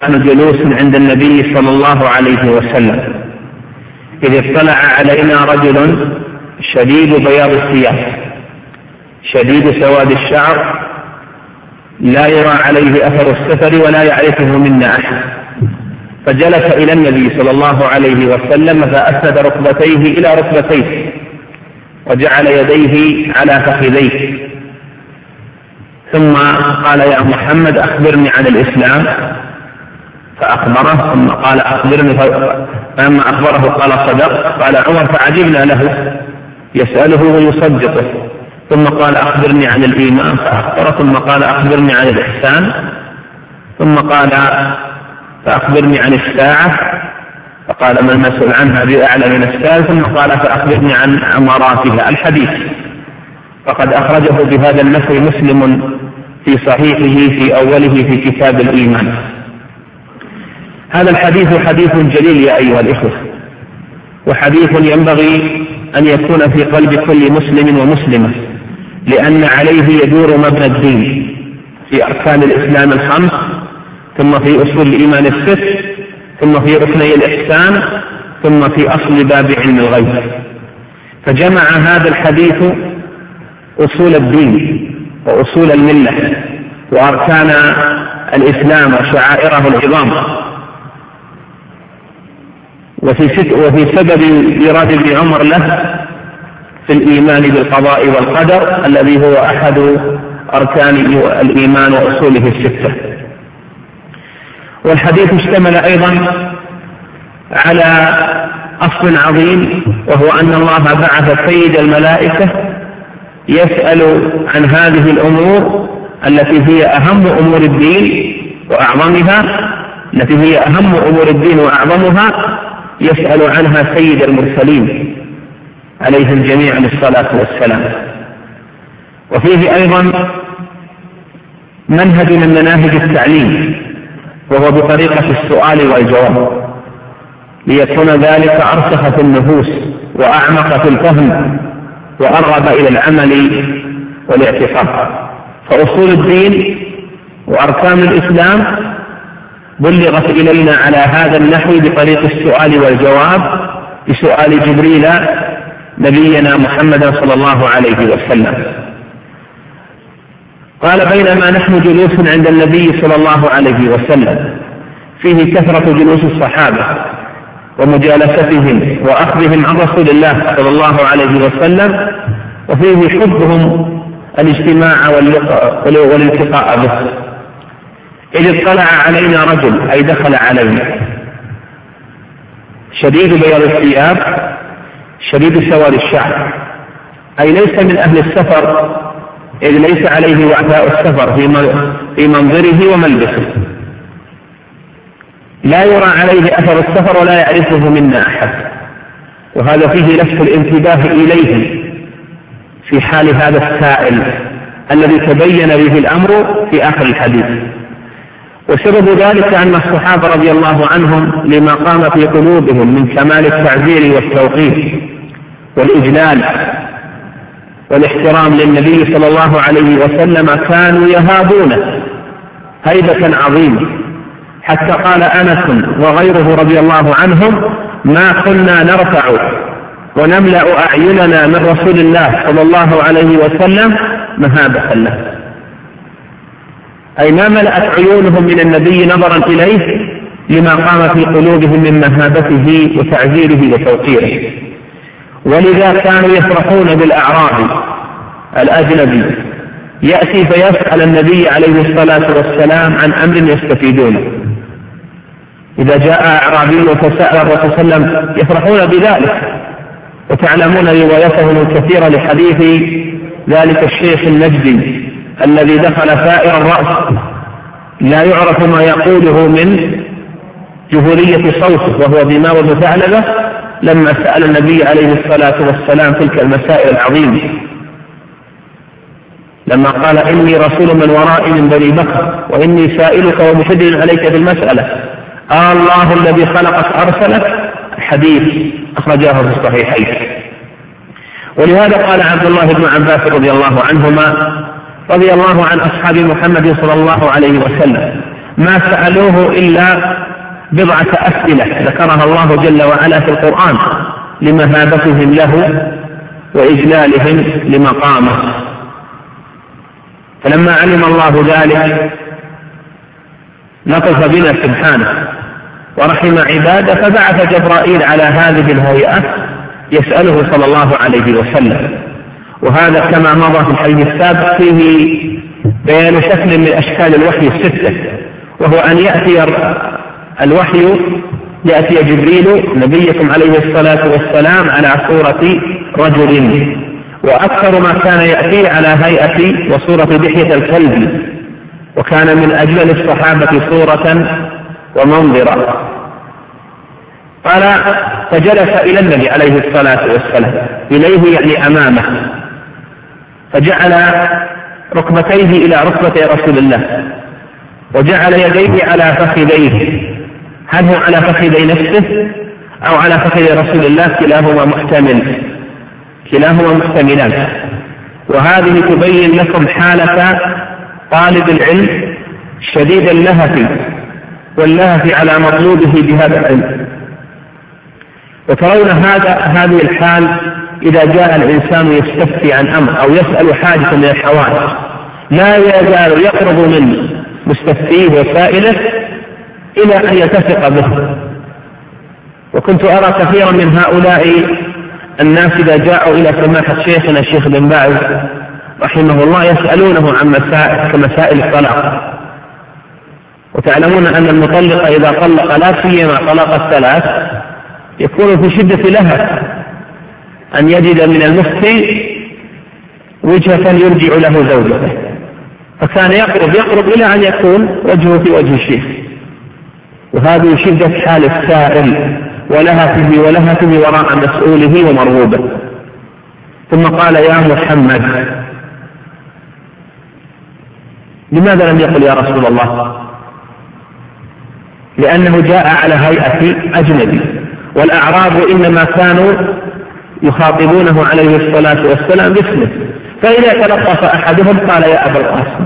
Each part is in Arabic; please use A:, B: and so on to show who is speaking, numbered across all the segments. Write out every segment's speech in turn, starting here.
A: كان جلوس عند النبي صلى الله عليه وسلم إذ اطلع علينا رجل شديد بياض الثياب شديد سواد الشعر لا يرى عليه أثر السفر ولا يعرفه منا أحد، فجلس إلى النبي صلى الله عليه وسلم فأسند ركبتيه إلى ركبتيه وجعل يديه على فخذيه، ثم قال: يا محمد أخبرني عن الإسلام، فأخبره، ثم قال: أخبرني، فلما أخبره قال: صدق. قال عمر: فعجبنا له يسأله ويصدقه. ثم قال: أخبرني عن الإيمان، فأخبره. ثم قال: أخبرني عن الإحسان. ثم قال: فأخبرني عن الساعة، فقال: ما المسؤول عنها بأعلى من السائل. ثم قال: فأخبرني عن أماراتها. الحديث فقد أخرجه بهذا النحو مسلم في صحيحه في أوله في كتاب الإيمان. هذا الحديث حديث جليل يا أيها الإخوة، وحديث ينبغي أن يكون في قلب كل مسلم ومسلمة، لأن عليه يدور مبنى الدين في أركان الإسلام الخمس، ثم في أصول الإيمان الست، ثم في ركني الإحسان، ثم في أصل باب علم الغيب. فجمع هذا الحديث أصول الدين وأصول الملة وأركان الإسلام وشعائره العظام. وفي سبب إيراد ابن عمر له في الإيمان بالقضاء والقدر الذي هو أحد أركان الإيمان وأصوله الستة. والحديث اشتمل أيضا على أصل عظيم، وهو أن الله بعث سيد الملائكة يسأل عن هذه الأمور التي هي أهم أمور الدين وأعظمها، يسأل عنها سيد المرسلين عليه الجميع الصلاة والسلام. وفيه أيضا منهج من مناهج التعليم، وهو بطريقة السؤال والجواب، ليكون ذلك أرسخ في النفوس وأعمق في الفهم وأرغب إلى العمل والاعتقاد. فأصول الدين وأركان الإسلام بلغت إلينا على هذا النحو بطريق السؤال والجواب بسؤال جبريل نبينا محمد صلى الله عليه وسلم. قال: بينما نحن جلوس عند النبي صلى الله عليه وسلم، فيه كثرة جلوس الصحابة ومجالستهم وأخذهم عن رسول الله صلى الله عليه وسلم، وفيه حبهم الاجتماع والالتقاء به. إذ اطلع علينا رجل، أي دخل علينا، شديد بياض الثياب شديد سواد الشعر، أي ليس من أهل السفر، إذ ليس عليه وعثاء السفر في منظره وملبسه، لا يرى عليه أثر السفر ولا يعرفه منا أحد. وهذا فيه لفت الانتباه إليه في حال هذا السائل الذي تبين به الأمر في آخر الحديث. وسبب ذلك أن الصحابة رضي الله عنهم لما قام في قلوبهم من كمال التعزير والتوقير والإجلال والاحترام للنبي صلى الله عليه وسلم كانوا يهابونه هيبة عظيمة، حتى قال أنس وغيره رضي الله عنهم: ما كنا نرفع ونملأ أعيننا من رسول الله صلى الله عليه وسلم مهابة له، أي ما ملأت عيونهم من النبي نظرا إليه لما قام في قلوبهم من مهابته وتعزيره وتوقيره. ولذا كانوا يفرحون بالأعرابي الأجنبي يأتي فيسأل النبي عليه الصلاة والسلام عن أمر يستفيدونه. إذا جاء أعرابي فسأل الرسول صلى الله عليه وسلم يفرحون بذلك. وتعلمون روايتهم الكثيرة لحديث ذلك الشيخ النجدي الذي دخل ثائر الرأس لا يعرف ما يقوله من جهورية صوته، وهو دماغ بن ثعلبة، لما سأل النبي عليه الصلاة والسلام تلك المسائل العظيمة، لما قال: إني رسول من ورائي من بني بكر وإني سائلك ومشدد عليك بالمسألة، الله الذي خلقك أرسلك. الحديث أخرجاه في الصحيحين. ولهذا قال عبد الله بن عباس رضي الله عنهما: رضي الله عن أصحاب محمد صلى الله عليه وسلم: ما سألوه إلا بضعة أسئلة ذكرها الله جل وعلا في القرآن لمهابتهم له وإجلالهم لمقامه. فلما علم الله ذلك لطف بنا سبحانه ورحم عباده، فبعث جبرائيل على هذه الهيئة يسأله صلى الله عليه وسلم. وهذا كما مضى في الحديث السابق فيه بيان شكل من أشكال الوحي الستة، وهو أن يأتي الوحي يأتي جبريل نبيكم عليه الصلاة والسلام على صورة رجل، وأكثر ما كان يأتي على هيئة وصورة دحية الكلب، وكان من أجل الصحابة صورة ومنظرا. قال فجلس إلى النبي عليه الصلاة والسلام، إليه يعني أمامه، فجعل ركبتيه إلى ركبتي رسول الله، وجعل يديه على فخذيه. هل هو على فخذي نفسه أو على فخذ رسول الله؟ كلاهما محتملان. وهذه تبين لكم حالة طالب العلم شديد اللهف واللهف على مطلوبه بهذا العلم. وترون هذه الحال إذا جاء الإنسان يستفتي عن أمر أو يسأل حاجة من الحوادث، لا يزال يقرب من مستفتيه وسائله إلى أن يتفق به. وكنت أرى كثيرا من هؤلاء الناس إذا جاءوا إلى سماحة شيخنا الشيخ بن باز رحمه الله يسألونه عن مسائل كمسائل الطلاق. وتعلمون أن المطلق إذا طلق لا سيما طلاق الثلاث يكون في شدة لهف أن يجد من المفتي وجهة يرجع له زوجته، فكان يقرب إلى أن يكون وجهه في وجه الشيخ. وهذه شدة حال السائل ولهفه وراء مسؤوله ومرغوبه. ثم قال يا محمد. لماذا لم يقل يا رسول الله؟ لأنه جاء على هيئة أجنبي، والأعراب إنما كانوا يخاطبونه عليه الصلاة والسلام باسمه، فإذا تلطف أحدهم قال يا أبا القاسم،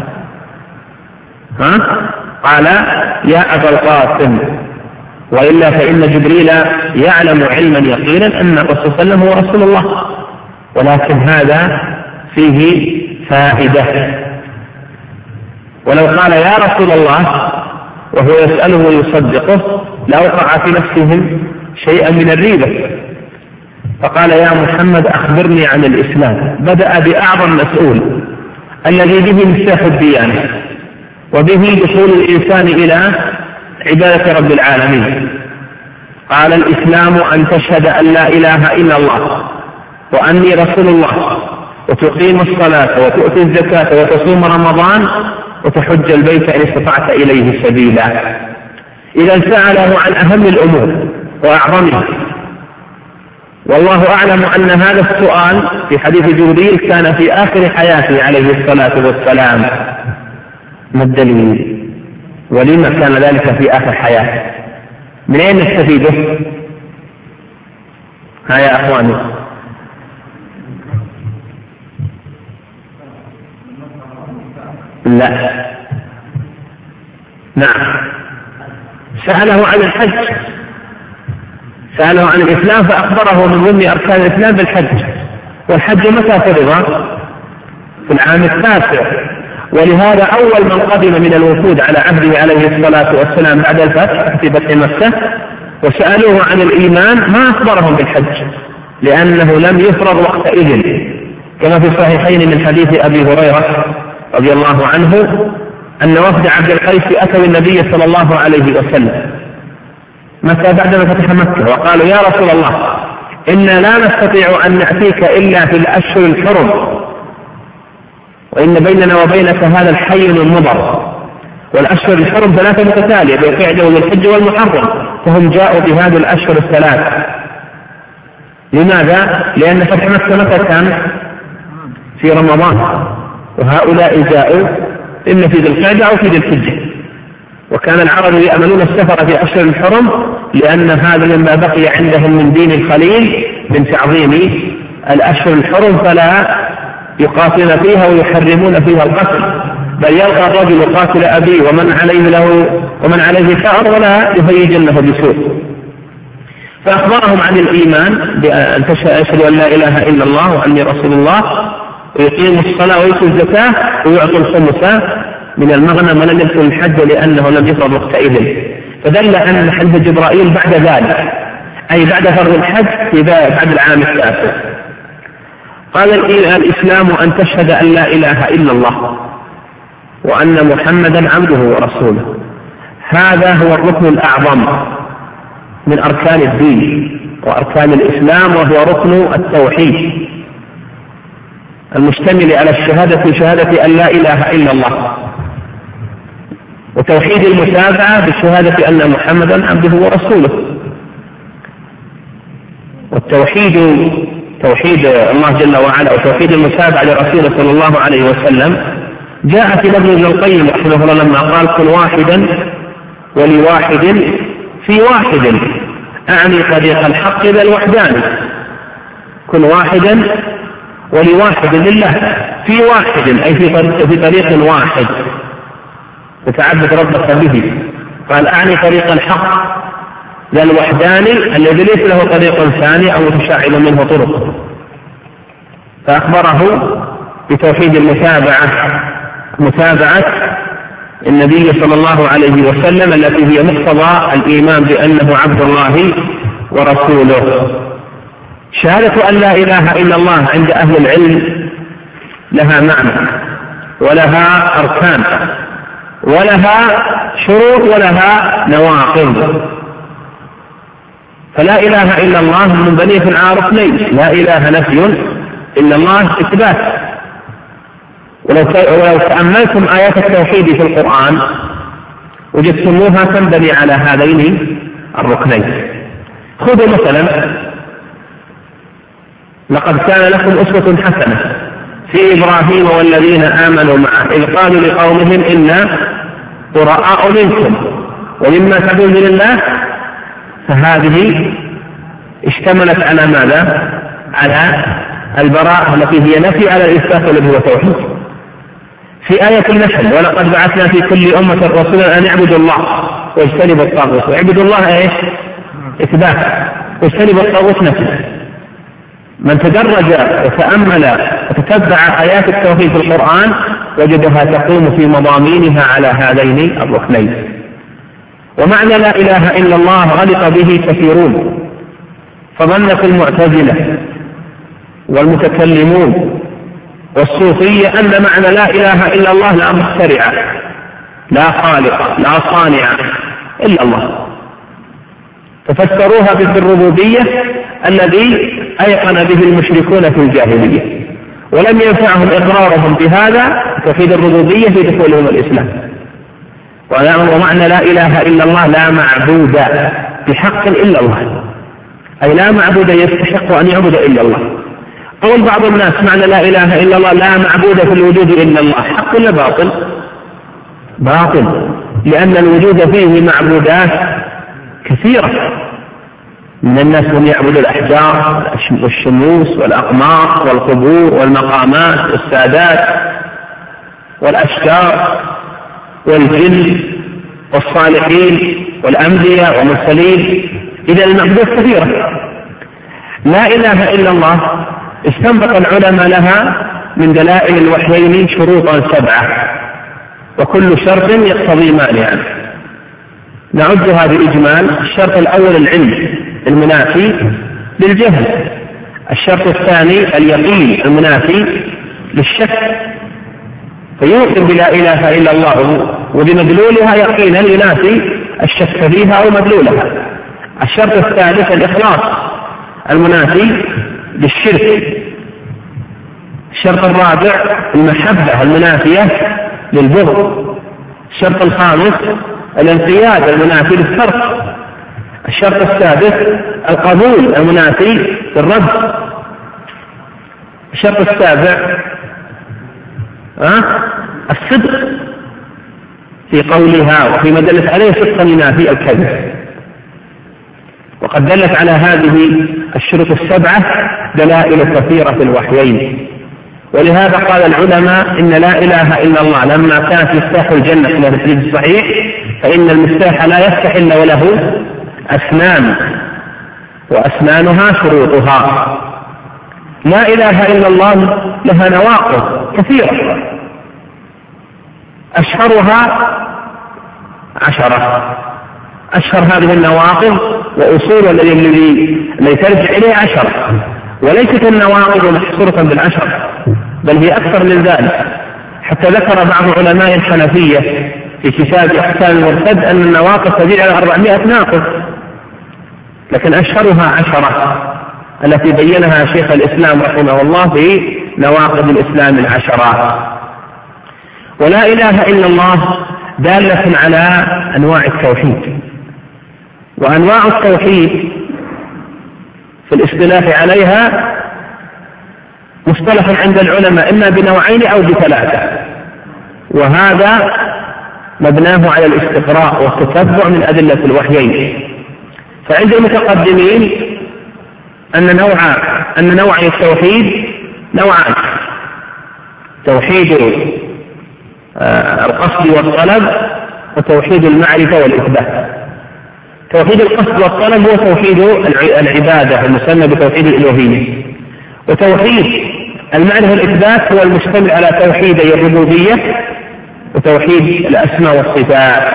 A: قال يا أبا القاسم، وإلا فإن جبريل يعلم علما يقينا أن الرسول صلى الله عليه وسلم هو رسول الله. ولكن هذا فيه فائدة. ولو قال يا رسول الله وهو يسأله ويصدقه لأوقع في نفسهم شيئا من الريبة، فقال يا محمد أخبرني عن الإسلام. بدأ بأعظم مسؤول الذي به مفتاح الديانة وبه دخول الإنسان إلى عبادة رب العالمين. قال الإسلام أن تشهد أن لا إله إلا الله وأني رسول الله، وتقيم الصلاة وتؤتي الزكاة وتصوم رمضان وتحج البيت إن استطعت إليه سبيلا. إذا سأله عن أهم الأمور وأعظمها. والله أعلم أن هذا السؤال في حديث جبريل كان في آخر حياته عليه الصلاة والسلام. ما الدليل؟ ولما كان ذلك في آخر حياته؟ من أين نستفيده؟ ها يا أخواني، لا، نعم، سأله عن الحج، سأله عن الإسلام فأخبره من ضمن أركان الإسلام بالحج. والحج متى فرض؟ في العام 9. ولهذا أول من قدم من الوفود على عهده عليه الصلاة والسلام بعد الفتح في فتح مكة وسألوه عن الإيمان ما أخبرهم بالحج، لأنه لم يفرض وقتئذ، كما في الصحيحين من حديث أبي هريرة رضي الله عنه أن وفد عبد القيس أتوا النبي صلى الله عليه وسلم متى بعدما فتح مكة وقالوا يا رسول الله إنا لا نستطيع أن نأتيك إلا في الأشهر الحرم، وإن بيننا وبينك هذا الحي المضر، والأشهر الحرم 3 متتالية بين القعدة والحج والمحرم، فهم جاءوا بهذه الأشهر 3. لماذا؟ لأن فتح مكة متى كان؟ في رمضان، وهؤلاء جاءوا إما في ذي القعدة أو في ذي الحجة. وكان العرب يأملون السفر في أشهر الحرم لأن هذا مما بقي عندهم من دين الخليل من تعظيم الأشهر الحرم، فلا يقاتلون فيها ويحرمون فيها القتل، بل يلقى الرجل قاتل أبيه ومن عليه له ومن عليه ثأر ولا يهيجنه بسوء. فأخبرهم عن الإيمان بأن تشهد أن لا إله إلا الله وأني رسول الله، ويقيم الصلاة ويؤتي الزكاة ويعطي الخمس من المغنم ولم يدخل الحج لأنه لم يفرض وقتئذ. فدل أن حج جبرائيل بعد ذلك، أي بعد فرض الحج في بعد العام التاسع. قال الإسلام أن تشهد أن لا إله إلا الله وأن محمدا عبده ورسوله. هذا هو الركن الأعظم من أركان الدين وأركان الإسلام، وهو ركن التوحيد المشتمل على الشهادة، شهادة أن لا إله إلا الله، وتوحيد المتابعة بشهادة أن محمدا عبده ورسوله. والتوحيد توحيد الله جل وعلا وتوحيد المتابعة لرسوله صلى الله عليه وسلم جاء في لفظ ابن القيم رحمه الله لما قال: كن واحدا ولواحد في واحد، أعني طريق الحق ذا الوحداني. كن واحدا ولواحد لله في واحد، أي في طريق واحد تتعبد ربك به. قال: أعني طريق الحق ذا الوحداني الذي ليس له طريق ثاني أو متشعب منه طرق. فأخبره بتوحيد متابعة النبي صلى الله عليه وسلم التي هي مقتضى الإيمان بأنه عبد الله ورسوله. شهادة أن لا إله إلا الله عند أهل العلم لها معنى ولها أركان ولها شروط ولها نواقض. فلا إله إلا الله منبنية على ركنين: لا إله نفي، إلا الله إثبات. ولو تأملتم آيات التوحيد في القرآن وجدتموها تنبني على هذين الركنين. خذوا مثلا: لقد كان لكم أسوة حسنة في إبراهيم والذين آمنوا معه إذ قالوا لقومهم إنا براء منكم ومما تعبدون من الله. فهذه اشتملت على ماذا؟ على البراءة التي هي نفي على الإثبات الذي هو توحيد. في آية النحل: ولقد بعثنا في كل أمة رسولا أن اعبدوا الله واجتنبوا الطاغوت. واعبدوا الله ايش؟ إثبات، واجتنبوا الطاغوت نفي. من تدرج وتأمل وتتبع آيات التوحيد في القرآن وجدها تقوم في مضامينها على هذين الركنين. ومعنى لا إله إلا الله غلط به كثيرون، فظنت المعتزلة والمتكلمون والصوفية أن معنى لا إله إلا الله لا مخترع، لا خالق، لا صانع إلا الله، ففسروها بالربوبية الذي أيقن به المشركون في الجاهلية، ولم ينفعهم إقرارهم بهذا توحيد الربوبية في دخولهم الإسلام. ومعنى لا إله إلا الله لا معبود بحق إلا الله، أي لا معبود يستحق أن يعبد إلا الله. قول بعض الناس معنى لا إله إلا الله لا معبود في الوجود إلا الله، حق ولا باطل؟ باطل، لأن الوجود فيه معبودات كثيرة. من الناس من يعبد الأحجار والشموس والأقمار والقبور والمقامات والسادات والأشجار والجن والصالحين والأنبياء والمرسلين. إذا المعبودات كثيرة. لا إله إلا الله استنبط العلماء لها من دلائل الوحيين شروطا 7، وكل شرط يقتضي مانعا. نعدها بإجمال: الشرط الأول العلم المنافي للجهل، الشرط الثاني اليقين المنافي للشك، فيوقن بلا إله إلا الله وبمدلولها يقينا ينافي الشك فيها أو مدلولها. الشرط الثالث الإخلاص المنافي للشرك. الشرط الرابع المحبة المنافية للبغض. الشرط الخامس الانقياد المنافي للترك. الشرط السادس القبول المنافي للرد. الشرط السابع الصدق في قولها وفي ما دلت عليه صدقا ينافي الكذب. وقد دلت على هذه الشروط 7 دلائل كثيرة في الوحيين. ولهذا قال العلماء إن لا إله إلا الله لما كانت مفتاح الجنة في الحديث الصحيح فإن المفتاح لا يفتح إلا وله أسنان، وأسنانها شروطها. لا إله إلا الله لها نواقض كثيرة، أشهرها 10. أشهر هذه النواقض وأصول الذي ترجع إليه 10، وليست النواقض محصورة ب10، بل هي أكثر من ذلك. حتى ذكر بعض علماء الحنفية في كتاب أحكام المرتد أن النواقض تزيد على 400 ناقض، لكن أشهرها 10 التي بينها شيخ الإسلام رحمه الله في نواقض الإسلام 10. ولا إله إلا الله دالة على أنواع التوحيد، وأنواع التوحيد في الاصطلاح عليها مصطلح عند العلماء إما بنوعين أو ب3، وهذا مبناه على الاستقراء والتتبع من أدلة الوحيين. فعند المتقدمين أن نوع التوحيد نوعان: توحيد القصد والطلب، وتوحيد المعرفة والإثبات. توحيد القصد والطلب هو توحيد العبادة المسمى بتوحيد الإلوهية، وتوحيد المعرفة والإثبات هو المشتمل على توحيدي الربوبية وتوحيد الأسماء والصفات.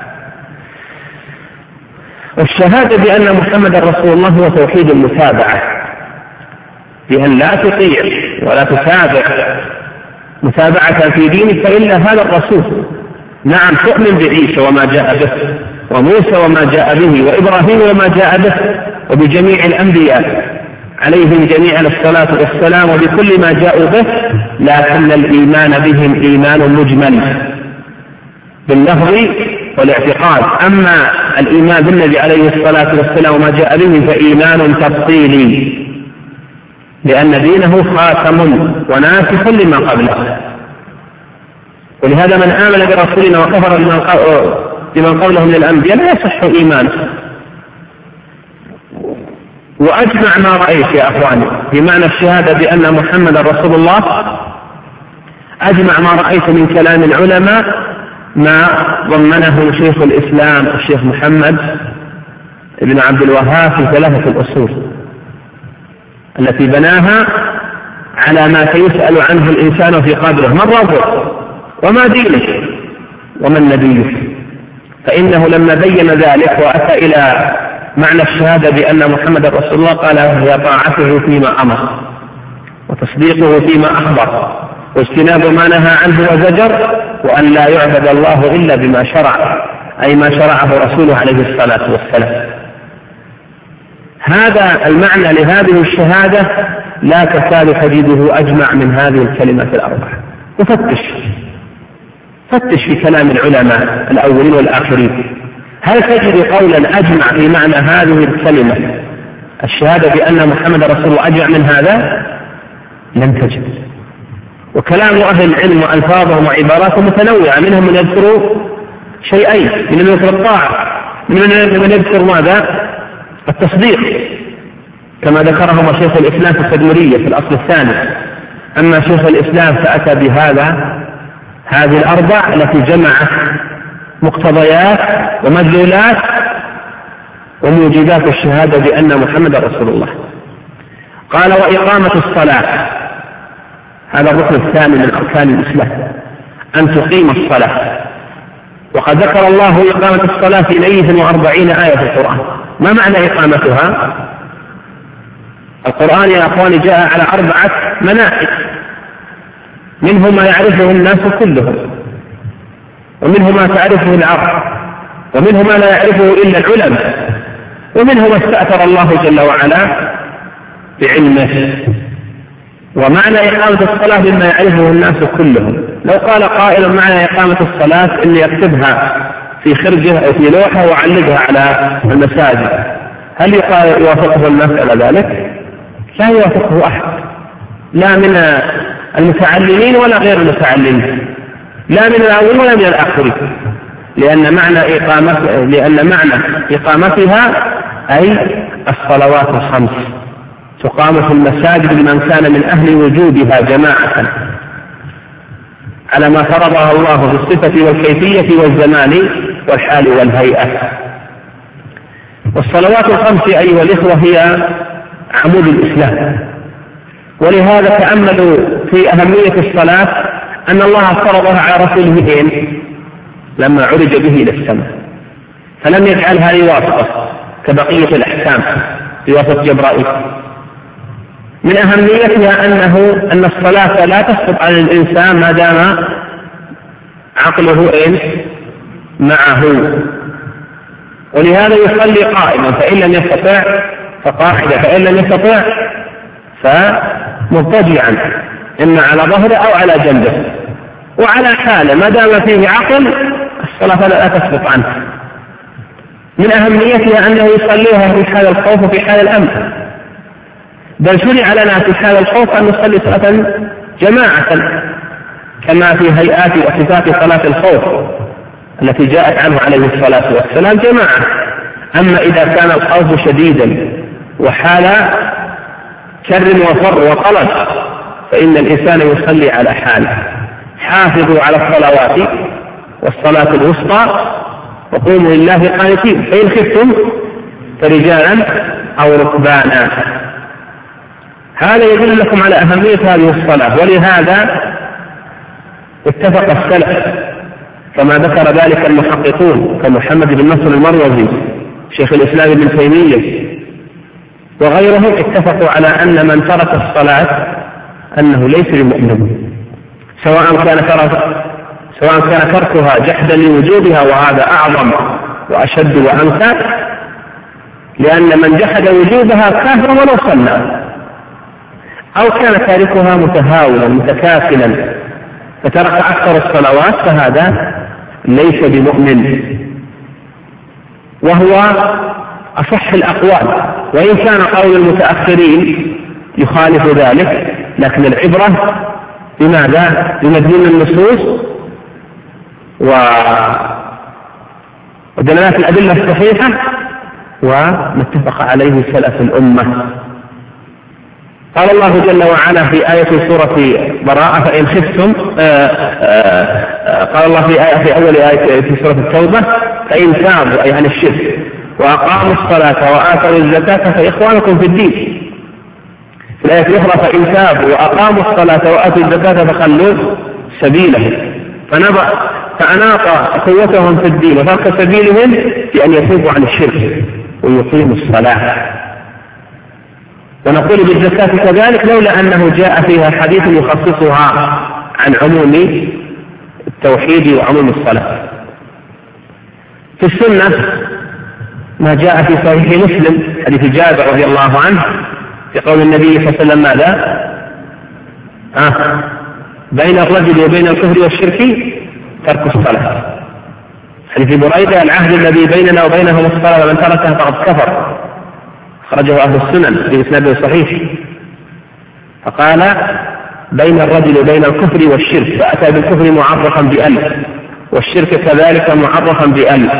A: والشهادة بأن محمد رسول الله هو توحيد المتابعة، بأن لا تطيع ولا تتابع متابعة في دينك إلا هذا الرسول. نعم، تؤمن بعيسى وما جاء به، وموسى وما جاء به، وإبراهيم وما جاء به، وبجميع الأنبياء عليهم جميعا الصلاة والسلام، وبكل ما جاءوا به، لكن الإيمان بهم إيمان مجمل باللفظ والاعتقاد. أما الإيمان بالنبي عليه الصلاة والسلام وما جاء به فإيمان تفصيلي، لأن دينه خاتم وناسخ لما قبله. ولهذا من آمن برسولنا وكفر بمن قبله من الأنبياء لا يصح إيمانه. وأجمع ما رأيت يا أخواني بمعنى الشهادة بأن محمد رسول الله، أجمع ما رأيت من كلام العلماء ما ضمنه شيخ الإسلام الشيخ محمد بن عبد الوهاب في 3 الأصول التي بناها على ما سيسأل عنه الإنسان في قبره: من ربك، وما دينك، ومن نبيك. فإنه لما بين ذلك وأتى إلى معنى الشهادة بأن محمد رسول الله قال: هي طاعته فيما أمر، وتصديقه فيما أخبر، واجتناب ما نهى عنه وزجر، وأن لا يعبد الله إلا بما شرع، أي ما شرعه رسوله عليه الصلاة والسلام. هذا المعنى لهذه الشهادة لا تكاد تجده أجمع من هذه الكلمات ال4. فتش في كلام العلماء الأولين والآخرين، هل تجد قولا أجمع في معنى هذه الكلمة الشهادة بأن محمد رسول الله أجمع من هذا؟ لن تجد. وكلام أهل العلم وألفاظهم وعباراتهم متنوعة، منهم من يذكروا شيئين: من يذكر الطاعة، من يذكر ماذا؟ التصديق، كما ذكرهما شيخ الإسلام في التدمرية في الأصل الثاني. أما شيخ الإسلام فأتى هذه ال4 التي جمعت مقتضيات ومدلولات وموجبات الشهادة بأن محمد رسول الله. قال: وإقامة الصلاة، هذا الركن الثاني من أركان الإسلام، أن تقيم الصلاة. وقد ذكر الله إقامة الصلاة في 140 آية في القرآن. ما معنى إقامتها؟ القرآن يا أخواني جاء على 4 مناهج، منه ما يعرفه الناس كلهم، ومنه ما تعرفه العرب، ومنه ما لا يعرفه إلا العلماء، ومنه ما استأثر الله جل وعلا بعلمه. ومعنى إقامة الصلاة بما يعرفه الناس كلهم. لو قال قائل معنى إقامة الصلاة إني أكتبها في خرجه أو في لوحة وأعلقها على المساجد، هل يوافقه الناس على ذلك؟ لا يوافقه أحد، لا من المتعلمين ولا غير المتعلمين، لا من الأول ولا من الآخرين، لأن معنى إقامتها أي الصلوات ال5 تقام في المساجد لمن كان من أهل وجودها جماعة على ما فرضها الله في الصفة والكيفية والزمان والحال والهيئة. والصلوات الخمس أيها الإخوة هي عمود الإسلام، ولهذا تأملوا في أهمية الصلاة أن الله فرضها على رسوله لما عرج به إلى السماء، فلم يجعلها لواسطة كبقية الأحكام بواسطة جبرائيل. من أهميتها أن الصلاة لا تسقط عن الإنسان ما دام عقله معه، ولهذا يصلي قائما، فإن لم يستطع فقاعدا، فإن لم يستطع فمضطجعا إما على ظهره أو على جنبه، وعلى حاله ما دام فيه عقل الصلاة لا تسقط عنه. من أهميتها أنه يصليها في حال الخوف وفي حال الأمن، بل شرع لنا في حال الخوف أن نصلي صلاة جماعة كما في هيئات وصفات صلاة الخوف التي جاءت عنه عليه الصلاة والسلام جماعة. أما إذا كان الخوف شديدا وحال كر وفر وقلق فإن الإنسان يصلي على حاله. حافظوا على الصلوات والصلاة الوسطى وقوموا لله قانتين، فإن خفتم فرجالا أو ركبانا. هذا يدل لكم على أهمية هذه الصلاة، ولهذا اتفق السلف كما ذكر ذلك المحققون كمحمد بن نصر المروزي شيخ الإسلام ابن تيمية وغيرهم، اتفقوا على أن من ترك الصلاة أنه ليس بمؤمن، سواء كان تركها جحدا لوجوبها، وهذا أعظم وأشد وأنكى، لأن من جحد وجوبها كافر ولو صلى، أو كان تاركها متهاونا متكاسلا فترك أكثر الصلوات فهذا ليس بمؤمن، وهو أصح الأقوال، وإن كان قول المتأخرين يخالف ذلك، لكن العبرة بماذا؟ بمدلول النصوص ودلالات الأدلة الصحيحة وما اتفق عليه سلف الأمة. قال الله جل وعلا في آية سورة براءة فإن خفتم، قال الله في أول آية في سورة التوبة فإن تابوا أي عن الشرك وأقاموا الصلاة وآتوا الزكاة فإخوانكم في الدين. في الآية الأخرى فإن تابوا وأقاموا الصلاة وآتوا الزكاة فخلوا سبيلهم، فأناط قوتهم في الدين وترك سبيلهم بأن يتوبوا عن الشرك ويقيموا الصلاة. ونقول بالزكاة كذلك لولا أنه جاء فيها حديث يخصصها عن عموم التوحيد وعموم الصلاة. في السنة ما جاء في صحيح مسلم حديث جابر رضي الله عنه في قول النبي صلى الله عليه وسلم ماذا؟ بين الرجل وبين الكفر والشرك ترك الصلاة. حديث بريدة العهد الذي بيننا وبينهم الصلاة ومن تركها فقد كفر، خرجه أهل السنن بإسناد صحيح. فقال بين الرجل وبين الكفر والشرك، فأتى بالكفر معرفا بألف والشرك كذلك معرفا بألف.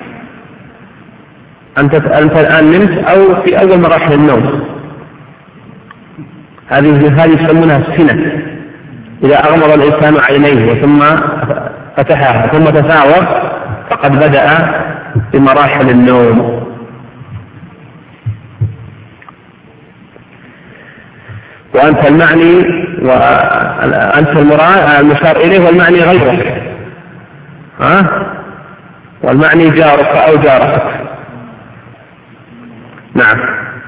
A: أنت الآن نمت أو في أول مراحل النوم، هذه يسمونها السنة، إذا أغمض الإنسان عينيه ثم فتحها ثم تساوى فقد بدأ بمراحل النوم. وأنت المعني وأنت المشار إليه والمعني غيرك، والمعني جارك أو جارك. نعم.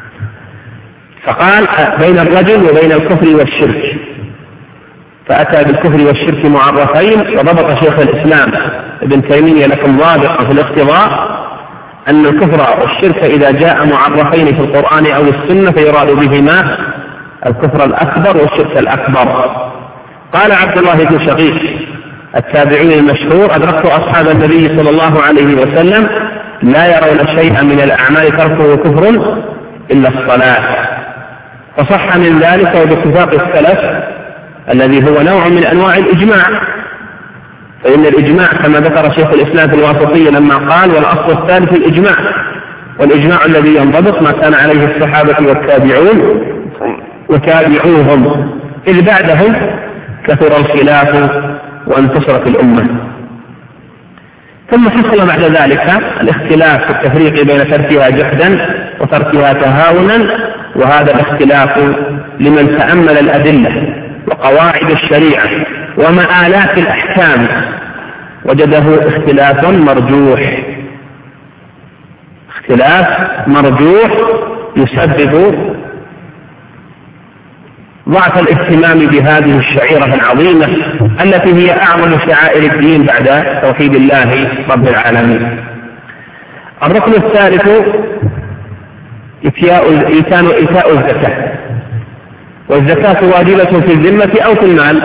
A: فقال بين الرجل وبين الكفر والشرك، فأتى بالكفر والشرك معرفين. وضبط شيخ الإسلام ابن تيمية لكم ضابطا في الاقتضاء أن الكفر والشرك إذا جاء معرفين في القرآن أو السنة فيراد بهما الكفر الأكبر والشرك الأكبر. قال عبد الله بن شقيق التابعي المشهور أدركت أصحاب النبي صلى الله عليه وسلم لا يرون شيئا من الأعمال تركه كفر إلا الصلاة. فصح من ذلك وباتفاق السلف الذي هو نوع من أنواع الإجماع، فإن الإجماع كما ذكر شيخ الإسلام في الواسطية لما قال والأصل الثالث الإجماع، والإجماع الذي ينضبط ما كان عليه الصحابة والتابعون وتابعوهم، إذ بعدهم كثر الخلاف وانتصرت الأمة. ثم حصل بعد ذلك الاختلاف في التفريق بين تركها جحدا وتركها تهاونا، وهذا الاختلاف لمن تأمل الأدلة وقواعد الشريعة ومآلات الأحكام وجده اختلاف مرجوح، اختلاف مرجوح يسبب ضعف الاهتمام بهذه الشعيرة العظيمة التي هي أعظم شعائر الدين بعد توحيد الله رب العالمين. الركن الثالث إيتاء الزكاة، والزكاة واجبة في الذمة أو في المال؟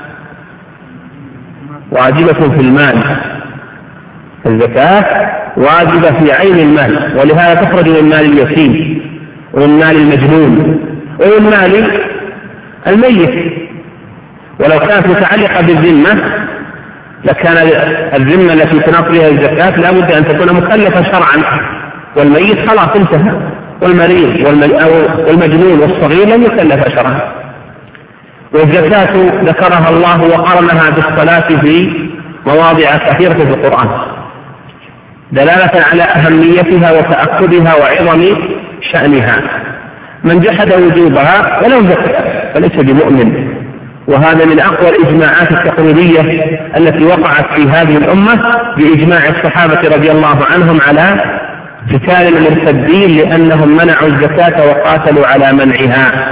A: واجبة في المال. الزكاة واجبة في عين المال، ولهذا تخرج من مال اليتيم ومن مال المجنون ومن مال الميت. ولو كانت متعلقة بالذمة لكان الذمة التي تناط بها الزكاة لا بد أن تكون مكلفة شرعا، والميت خلاص انتهى، والمريض والمجنون والصغير لم يكلف شرعا. والزكاة ذكرها الله وقرنها بالصلاة في مواضع كثيرة في القرآن دلالة على أهميتها وتأكدها وعظم شأنها. من جحد وجوبها ولو زكى فليس بمؤمن، وهذا من أقوى الإجماعات التقريرية التي وقعت في هذه الأمة بإجماع الصحابة رضي الله عنهم على قتال المرتدين لأنهم منعوا الزكاة وقاتلوا على منعها.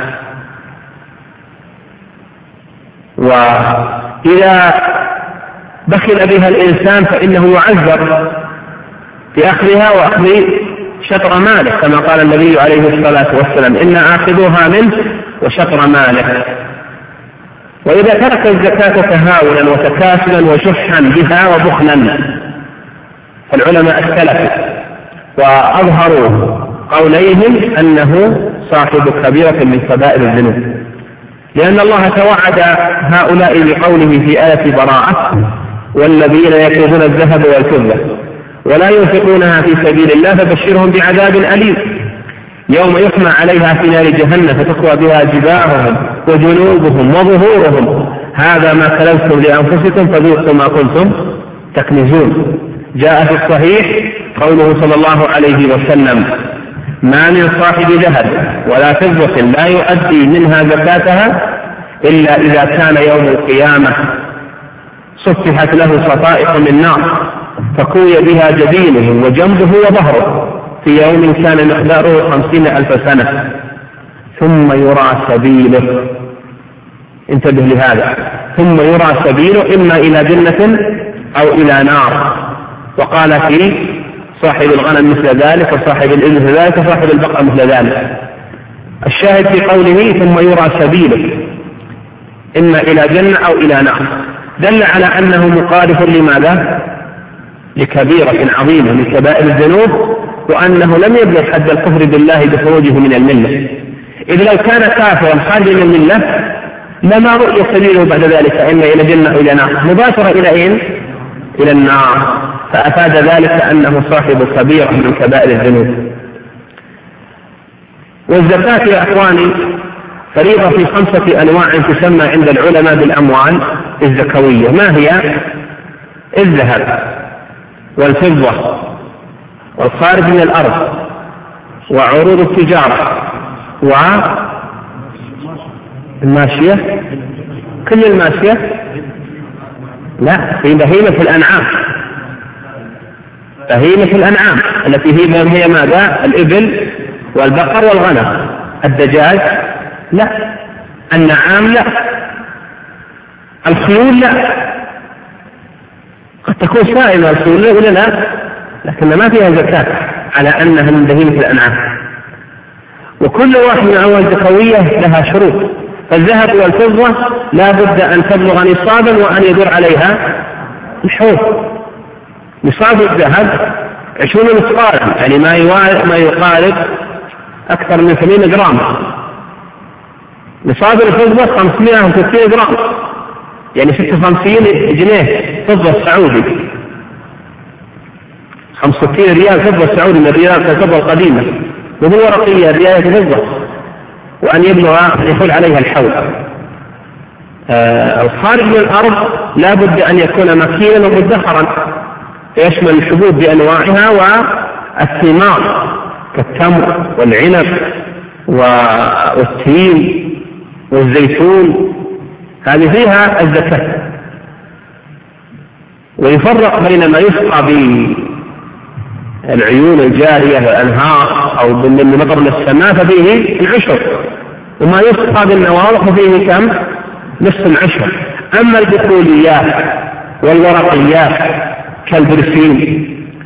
A: وإذا بخل بها الإنسان فإنه يعذر بأخذها وأخذ شطر ماله، كما قال النبي عليه الصلاة والسلام: إن آخذوها منه وشطر ماله. وإذا ترك الزكاة تهاونا وتكاسلا وشحا بها وبخلا، فالعلماء اختلفوا وأظهروا قوليهم أنه صاحب كبيرة من كبائر الذنوب، لأن الله توعد هؤلاء بقوله في آية براءة: والذين يكنزون الذهب والفضة ولا ينفقونها في سبيل الله فبشرهم بعذاب أليم يوم يحمى عليها في نار جهنم فتكوى بها جباههم وجنوبهم وظهورهم هذا ما كنزتم لأنفسكم فذوقوا ما كنتم تكنزون. جاء في الصحيح قوله صلى الله عليه وسلم: ما من صاحب ذهب ولا فضة لا يؤدي منها زكاتها إلا إذا كان يوم القيامة صفحت له صفائح من نار فكوي بها جبينه وجنبه وظهره في يوم كان مقداره 50,000 سنة ثم يرى سبيله. انتبه لهذا: ثم يرى سبيله إما إلى جنة أو إلى نار. وقال في صاحب الغنم مثل ذلك وصاحب الإبل مثل ذلك وصاحب البقر مثل ذلك. الشاهد في قوله ثم يرى سبيله إما إلى جنة أو إلى نار دل على أنه مقارف لماذا؟ لكبيرة عظيمة من كبائر الذنوب، وأنه لم يبلغ حد الكفر بالله بخروجه من الملة. إذ لو كان كافرا خارجا من الملة لما رؤي سبيله بعد ذلك إما إلى جنة أو إلى نار، مباشرة إلى أين؟ إلى النار. فأفاد ذلك أنه صاحب كبيرة من كبائر الذنوب. والزكاة يا أخواني فريضة في 5 أنواع تسمى عند العلماء بالأموال الزكوية. ما هي؟ الذهب والفضة والخارج من الأرض وعروض التجارة والماشية. كل الماشية؟ لا، في بهيمة الأنعام. بهيمة الأنعام التي هي ماذا؟ الإبل والبقر والغنم. الدجاج لا، النعام لا، الخيول لا. قد تكون سائمة الخيول ولا لا، لكن ما فيها زكاة على أنها من بهيمة الأنعام. وكل واحد من أنواع الزكوية لها شروط. فالذهب والفضة لا بد أن تبلغ نصابا وأن يدور عليها الحول. نصاب الذهب 20 مثقالا، يعني ما يقارب أكثر من 80 جرام. نصاب الفضة 560 جرام، يعني 56 جنيه فضة سعودي، 65 ريال فضة سعودي من الريال الفضة القديمة، وهو ورقية ريال فضة، وأن يبلغ يحول عليها الحول. الخارج من الأرض لا بد أن يكون مكينا ومدخرا، يشمل الحبوب بأنواعها والثمار كالتمر والعنب والتين والزيتون، هذه فيها الزكاة. ويفرق بين ما يسقى بالعيون الجارية والأنهار أو بالمطر من السماء ففيه العشر، وما يسقى بالنواضح فيه كم؟ نصف العشر. أما البقوليات والورقيات كالبرسيم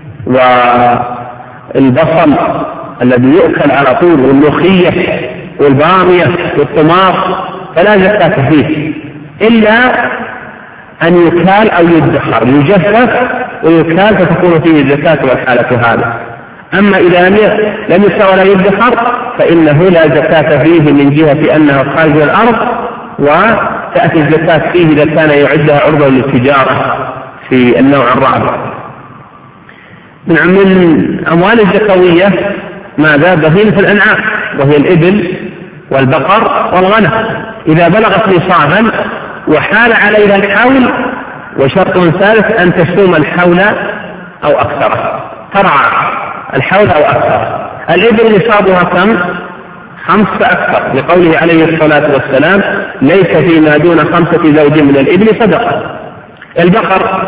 A: والبصل الذي يؤكل على طول والملوخية والبامية والطماط فلا زكاة فيه إلا أن يكال أو يدخر، يجفف ويكال فتكون فيه الزكاة والحالة هذا. أما إذا لم يسقى ولا يدخر فإنه لا زكاة فيه من جهة أنه خارج الأرض، وتأتي الزكاة فيه إذا كان يعدها عرضا للتجارة في النوع الرابع. من الأموال الزكوية ماذا؟ بهيمة الأنعام وهي الإبل والبقر والغنم إذا بلغت نصابا وحال عليها الحول، وشرط ثالث أن تسوم الحول أو أكثر، ترعى الحول أو أكثر. الإبل نصابها كم؟ 5 فأكثر، لقوله عليه الصلاة والسلام ليس فيما دون 5 زوج من الإبل صدقة. البقر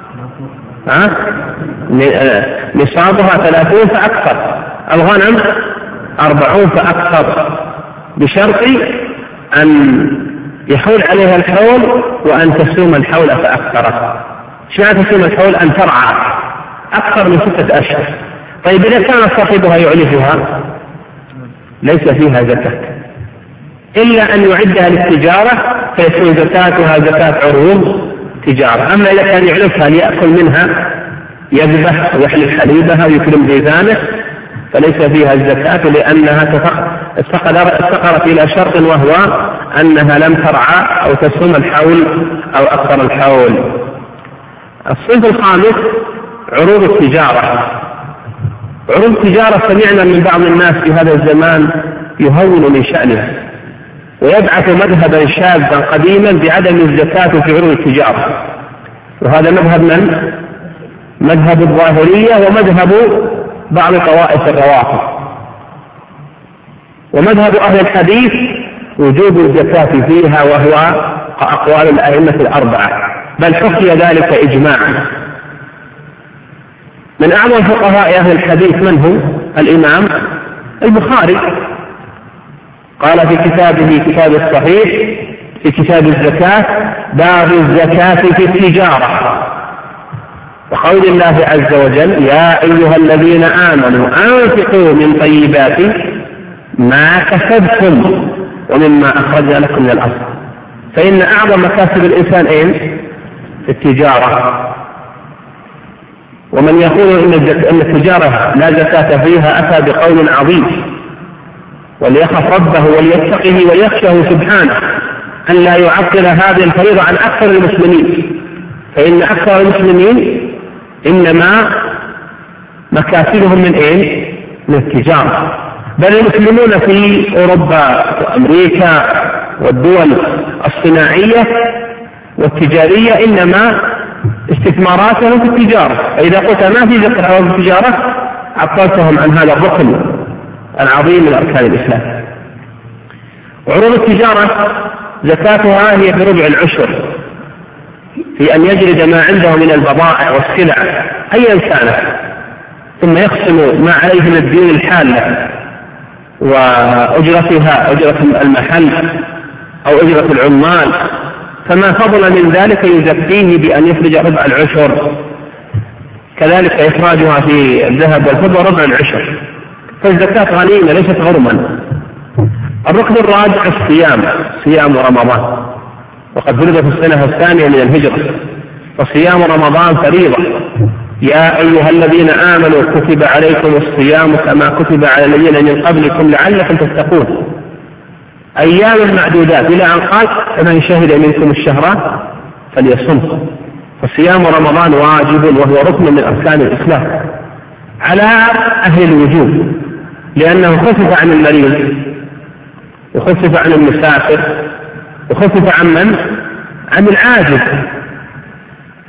A: نصابها 30 فأكثر، الغنم 40 فأكثر، بشرط أن يحول عليها الحول وأن تسوم الحول فأكثر. شمعة تسوم الحول؟ أن ترعى أكثر من 6 أشهر. طيب إذا كان صاحبها يعلفها ليس فيها زكاة إلا أن يعدها للتجارة فيكون زكاتها زكاة عروض تجارة. أما إذا كان يعلفها ليأكل منها يذبح ويحلب حليبها ويكرم ديدانه فليس فيها الزكاة، لأنها استقرت إلى شرط وهو أنها لم ترعى أو تسوم الحول أو أكثر الحول. الصنف الخامس عروض التجارة. عروض التجارة سمعنا من بعض الناس في هذا الزمان يهون من شأنه ويبعث مذهبا شاذا قديما بعدم الزكاة في عروض التجارة، وهذا مذهب من؟ مذهب الظاهرية ومذهب بعض طوائف الروافض. ومذهب أهل الحديث وجوب الزكاة فيها، وهو أقوال الأئمة الأربعة، بل حكي ذلك إجماعا. من أعظم فقهاء أهل الحديث من هو؟ الإمام البخاري، قال في كتابه كتاب الصحيح في كتاب الزكاة باب الزكاة في التجارة، وقول الله عز وجل يا أيها الذين آمنوا أنفقوا من طيبات ما كسبتم ومما أخرجنا لكم من الأرض. فإن أعظم مكاسب الإنسان في التجارة. ومن يقول إن التجارة لا زكاة فيها أتى بقول عظيم، وليخف ربه وليتقه وليخشه سبحانه أن لا يعطل هذه الفريضة عن أكثر المسلمين، فإن أكثر المسلمين إنما مكاسبهم من من التجارة. بل المسلمون في أوروبا وأمريكا والدول الصناعية والتجارية إنما استثماراتهم في التجارة. فإذا قلت ما في ذكر عروض التجارة عطلتهم عن هذا الركن العظيم من أركان الإسلام. وعروض التجارة زكاتها هي بربع العشر في أن يجرد ما عنده من البضائع والسلع أيا كانت، ثم يقسم ما عليه من الدين الحالة وأجرتها، أجرة المحل أو أجرة العمال، فما فضل من ذلك يزكيه بأن يخرج ربع العشر. كذلك إخراجها في الذهب والفضة ربع العشر. فالزكاة غنيمة ليست غرما. الركن الرابع الصيام، صيام رمضان، وقد فرض في السنة الثانية من الهجرة، وصيام رمضان فريضة. يا أيها الذين آمنوا كتب عليكم الصيام كما كتب على الذين من قبلكم لعلكم تتقون أيام معدودات، إلى أن قال فمن شهد منكم الشهر فليصمه. فصيام رمضان واجب وهو ركن من أركان الإسلام على أهل الوجوب، لأنه خفف عن المريض وخفف عن المسافر وخفف عن من؟ عن العاجز.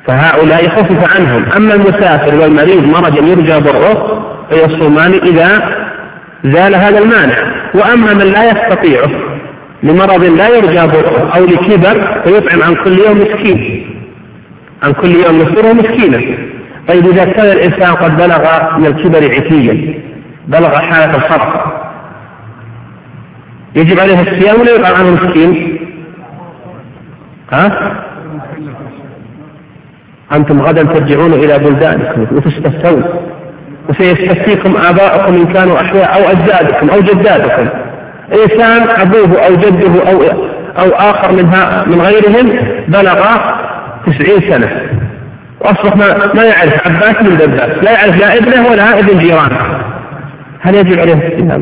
A: فهؤلاء خفف عنهم. أما المسافر والمريض مرض يرجى ضره فيصومان إذا زال هذا المانع. وأما من لا يستطيعه لمرض لا يرجى ضره أو لكبر فيطعم عن كل يوم مسكين، عن كل يوم يصيره مسكينا. طيب إذا كان الإنسان قد بلغ من الكبر عتيا، بلغ حالة الخطر، يجب عليه الصيام ولا يطعم عنه مسكين؟ أنتم غدا ترجعون إلى بلدانكم وتستفتون وسيستفتيكم آباؤكم إن كانوا أحياء أو أجدادكم أو جدادكم. إنسان أبوه أو جده أو آخر من غيرهم بلغ 90 سنة وأصبح ما يعرف عباس من دباس، لا يعرف لا ابنه ولا ابن جيرانه، هل يجب عليه الصيام؟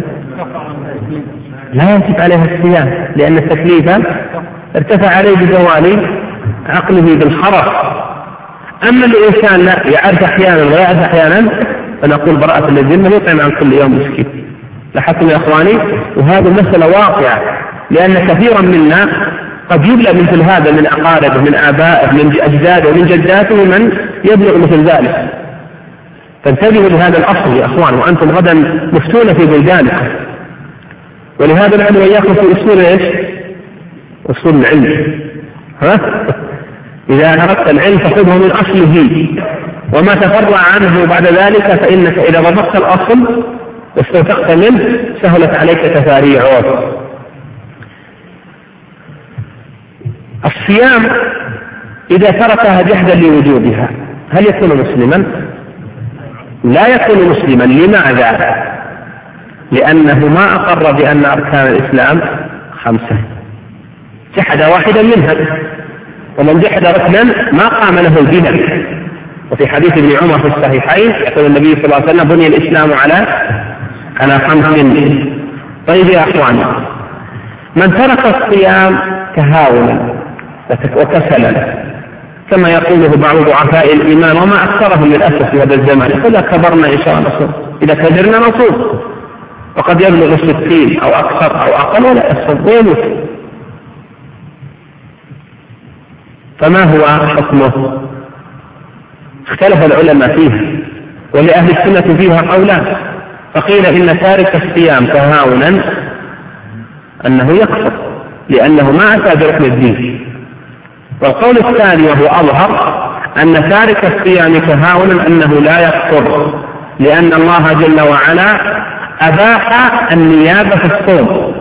A: لا يجب عليه الصيام، لأن التكليف ارتفع عليه بزوال عقله بالخرف. أما الإنسان لا يعرف أحيانا ولا يعرف أحيانا فنقول براءة الذمة يطعم عن كل يوم مسكين. لاحظتم يا أخواني؟ وهذه مسألة واقعة، لأن كثيرا منا قد يبلغ مثل هذا من أقاربه من آبائه من أجداده ومن جداته من يبلغ مثل ذلك. فانتبهوا لهذا الأصل يا أخوان، وأنتم غدا مفتون في بلدانكم. ولهذا نحن وإياكم في أصول إيش؟ أصول العلم. إذا أردت العلم فخذه من أصله، وما تفرع عنه بعد ذلك فإنك إذا ضبطت الأصل واستوثقت منه سهلت عليك تفاريعه. الصيام إذا تركها جحدا لوجوبها هل يكون مسلما؟ لا يكون مسلما. لماذا؟ لأنه ما أقر بأن أركان الإسلام 5، جحد واحدا منها، ومن جحد ركنا ما قام له بنا. وفي حديث ابن عمر في الصحيحين يقول النبي صلى الله عليه وسلم بني الإسلام على 5. طيب يا أخواني، من ترك الصيام تهاونا وكسلا كما يقوله بعض ضعفاء الإيمان وما أكثرهم للأسف في هذا الزمان، يقول كبرنا إن شاء الله نصوم، إذا كبرنا نصوم، وقد يبلغ 60 أو أكثر أو أقل ولا يصوم ويموت. فما هو حكمه؟ اختلف العلماء فيه، ولأهل السنة فيها قولان. فقيل إن تارك الصيام تهاونا أنه يكفر لأنه ما أتى بركن الدين. والقول الثاني وهو أظهر أن تارك الصيام تهاونا أنه لا يكفر، لأن الله جل وعلا أباح النيابة في الصوم.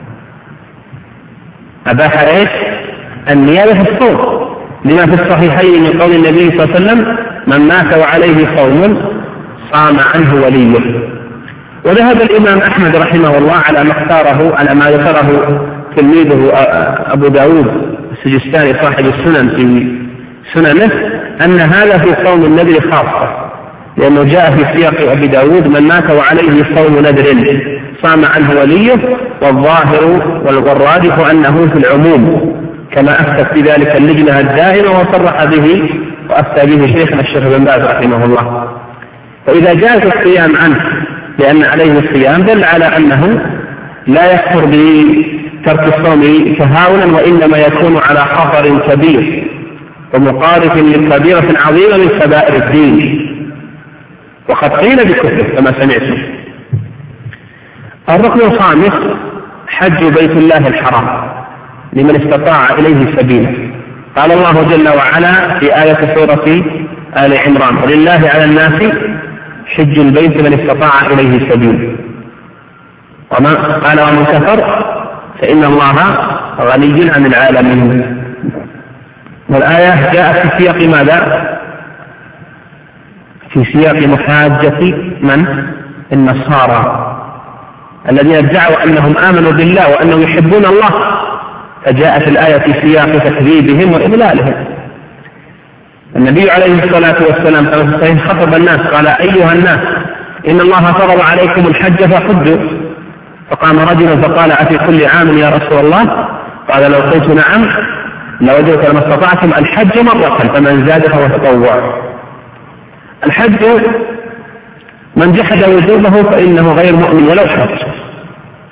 A: أباح إيش؟ النيابة في الصوم، لما في الصحيحين من قول النبي صلى الله عليه وسلم من مات وعليه صوم صام عنه وليه. وذهب الإمام أحمد رحمه الله على ما اختاره، على ما ذكره تلميذه أبو داود السجستاني صاحب السنن في سننه، أن هذا في صوم النذر خاصة، لأنه جاء في سياق أبي داود من مات وعليه صوم نذر صام عنه وليه، والظاهر والراجح أنه في العموم، كما أفتت بذلك اللجنة الدائمة وصرح به وأفتى به شيخنا الشيخ بن باز رحمه الله. فإذا جاءت الصيام عنه لأن عليه الصيام دل على أنه لا يكفر بترك الصوم تهاونا، وإنما يكون على خطر كبير ومقارف لكبيرة عظيمة من كبائر الدين، وقد قيل بكفر كما سمعتم. الركن الخامس حج بيت الله الحرام لمن استطاع إليه سبيلا. قال الله جل وعلا في آية سورة آل عمران ولله على الناس حج البيت من استطاع إليه سبيلا. قال ومن كفر فإن الله غني عن العالمين. والآية جاءت في سياق ماذا؟ في سياق محاجة من؟ النصارى الذين ادعوا أنهم آمنوا بالله وأنهم يحبون الله، فجاءت الآية في سياق تكذيبهم وإضلالهم. النبي عليه الصلاة والسلام كما في الصحيح خطب الناس قال أيها الناس إن الله فرض عليكم الحج فحجوا. فقام رجل فقال أفي كل عام يا رسول الله؟ قال لو قلت نعم لوجدت لما استطعتم الحج مرة فمن زاد فهو تطوع. الحج من جحد وجوبه فإنه غير مؤمن ولو حج،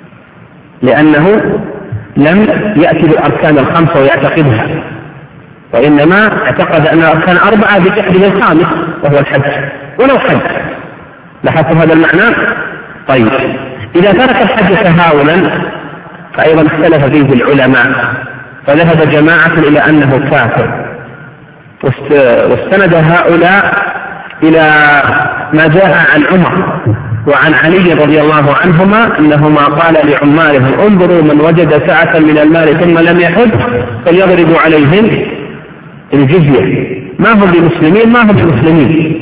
A: لأنه لم يأتي بالأركان 5 ويعتقدها، وإنما اعتقد أن الأركان 4 بجحده الخامس وهو الحج ولو حج. لاحظتم هذا المعنى؟ طيب إذا ترك الحج تهاونا فأيضا اختلف فيه العلماء، فذهب جماعة إلى أنه كافر، واستند هؤلاء إلى ما جاء عن عمر وعن علي رضي الله عنهما أنهما قال لعمالهم انظروا من وجد سعة من المال ثم لم يحج فليضربوا عليهم الجزية، ما هم بمسلمين ما هم بمسلمين.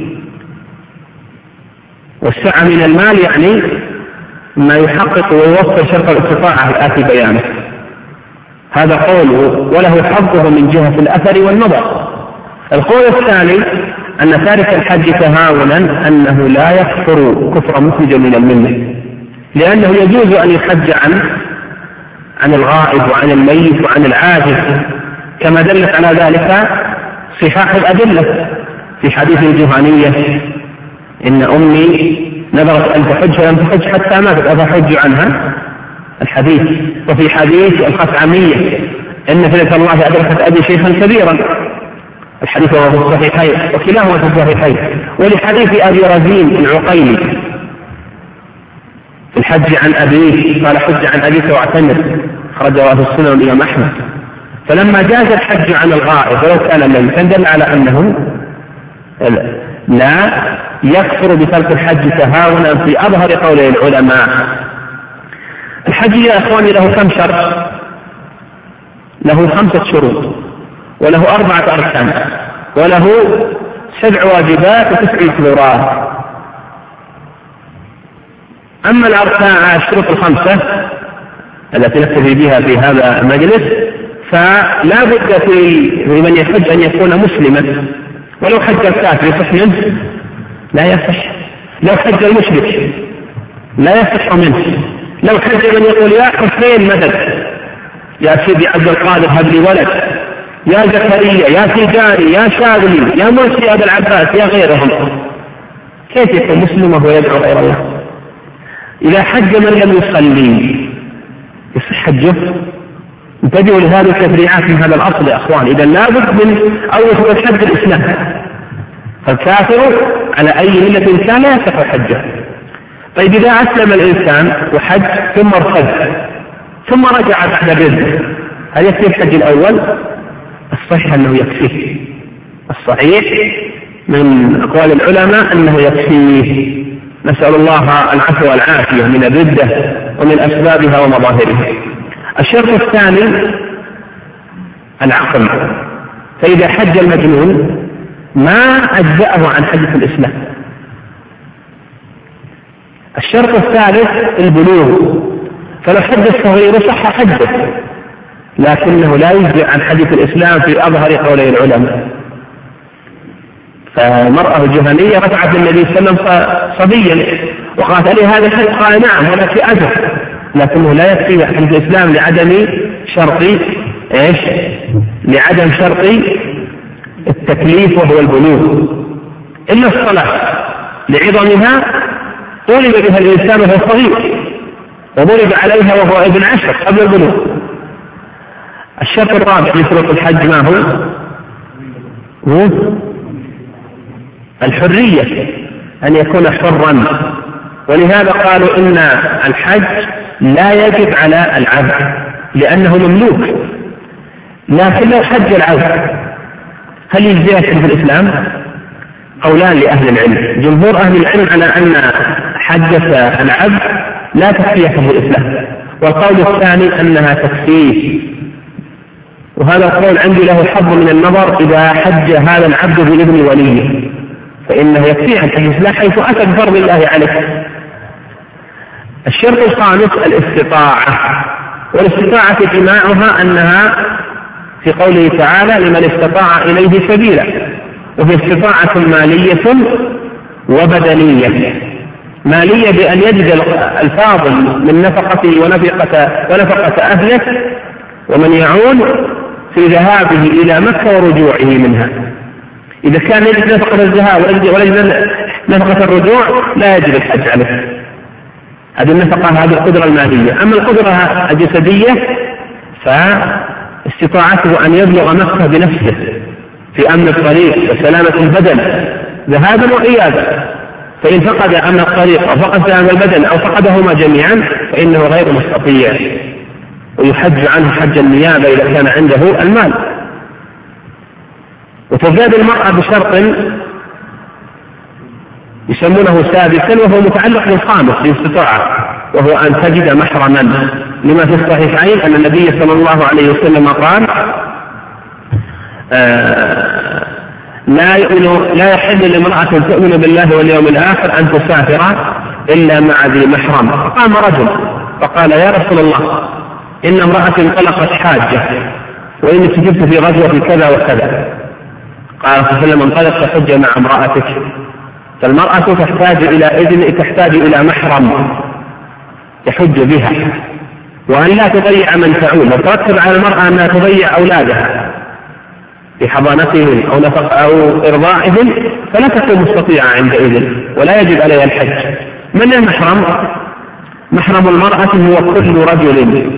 A: والسعة من المال يعني ما يحقق ويوصل شرط الاستطاعة الآتي بيانه. هذا قول وله حظه من جهة الأثر والنظر. القول الثاني أن تارك الحج تهاونا أنه لا يكفر كفر مخرج من الملة، لأنه يجوز أن يحج عن الغائب وعن الميت وعن العاجز، كما دلت على ذلك صحاح الأدلة في حديث الجهنية إن أمي نذرت أن تحج فلم تحج حتى ماتت أفحج عنها الحديث. وفي حديث الخثعمية إن فلة الله أدركت أبي شيخا كبيرا، الحديث هو في الصحيحين وكلاهما في الصحيحين. ولحديث أبي رزين العقيلي في الحج عن أبيه قال حج عن أبيك واعتمر، خرجه في السنة والإمام أحمد. فلما جاز الحج عن الغائب ولو كان ميتا دل على أنه لا يكفر بترك الحج تهاونا في أظهر قول العلماء. الحج يا أخواني له كم شرط؟ له 5 شروط، وله 4 أركان، وله 7 واجبات و9 محظورات. أما الأركان الشروط 5 التي نكتفي بها في هذا المجلس فلا بد في من يحج أن يكون مسلما، ولو حج الكافر يصح منه؟ لا يصح. لو حج المشرك لا يصح منه. لو حج من يقول يا حسين مدد، يا سيدي عبد القادر هب لي ولد، يا زكريا يا تجاري يا شاذلي يا مرسي أبا العباس يا غيرهم، كيف يكون مسلم وهو يدعو غير الله؟ إذا حج من لم يصلي يصح حجه؟ انتبهوا لهذه التفريعات من هذا الأصل يا أخوان. إذا لابد من أول حج الإسلام، فالكافر على أي ملة كان لا يصح حجه. طيب إذا أسلم الإنسان وحج ثم ارتد ثم رجع بعد الرد، هل يكفي الحج الأول؟ الصحيح أنه يكفيه. الصحيح من أقوال العلماء أنه يكفيه. نسأل الله العفو والعافية من الردة ومن أسبابها ومظاهرها. الشرط الثاني العقل، فإذا حج المجنون ما أجزأه عن حجة الإسلام. الشرط الثالث البلوغ، فلو حج الصغير صح حجه لكنه لا يجزئ عن حجة الإسلام في أظهر قولي العلماء. فالمرأة الجهنية رفعت النبي صلى الله عليه وسلم صبيا وقالت عليه هذا الحج، قال نعم ولكن أجر، لكنه لا يكفي حجة الإسلام لعدم شرط لعدم شرط التكليف وهو البلوغ. إلا الصلاة لعظمها طولب بها الإنسان وهو صغير، وضرب عليها وهو ابن 10 قبل البلوغ. الشرط الرابع من شروط الحج ما هو؟ الحرية، أن يكون حرا. ولهذا قالوا إن الحج لا يجب على العبد لأنه مملوك، لكن لو حج العبد هل يجزيه في الإسلام؟ قولان لأهل العلم. جمهور أهل العلم على أن حجة العبد لا تكفيه في الإسلام، والقول الثاني أنها تكفيه. وهذا القول عندي له حظ من النظر إذا حج هذا العبد بإذن وليه فإنه يكفيه عن حج الإسلام حيث أتى بفرض الله عليه. الشرط الخامس الاستطاعة، والاستطاعة جماعها أنها في قوله تعالى لمن استطاع إليه سبيلا، وهي استطاعة مالية وبدنية. مالية بأن يجد الفاضل من نفقته ونفقة أهله ومن يعون في ذهابه إلى مكة ورجوعه منها. إذا كان يجد نفقة الذهاب ولا يجد نفقة الرجوع لا يجب الحج عليه. هذه النفقة، هذه القدرة المالية. أما القدرة الجسدية استطاعته أن يبلغ مكة بنفسه في أمن الطريق وسلامة البدن ذهابا وإيابا، فإن فقد أمن الطريق أو فقد سلامة البدن أو فقدهما جميعا فإنه غير مستطيع، ويحج عنه حج النيابة إذا كان عنده المال. وتزداد المرأة بشرط يسمونه سادسا وهو متعلق بالخامس بالاستطاعة، وهو أن تجد محرما، لما في الصحيحين أن النبي صلى الله عليه وسلم قال لا يحل لامرأة تؤمن بالله واليوم الآخر أن تسافر إلا مع ذي محرم. قام رجل فقال يا رسول الله إن امرأة انطلقت حاجة وإني سجبت في غزوة كذا وكذا. قال صلى الله عليه وسلم انطلق تحج مع امرأتك، فالمرأة تحتاج إلى إذن، تحتاج إلى محرم يحج بها، وأن لا تضيع من تعول، وترتب على المرأة أنها تضيع أولادها في حضانتهم أو إرضاعهم فلا تكون مستطيعة عندئذ ولا يجب عليها الحج. من المحرم؟ محرم المرأة هو كل رجل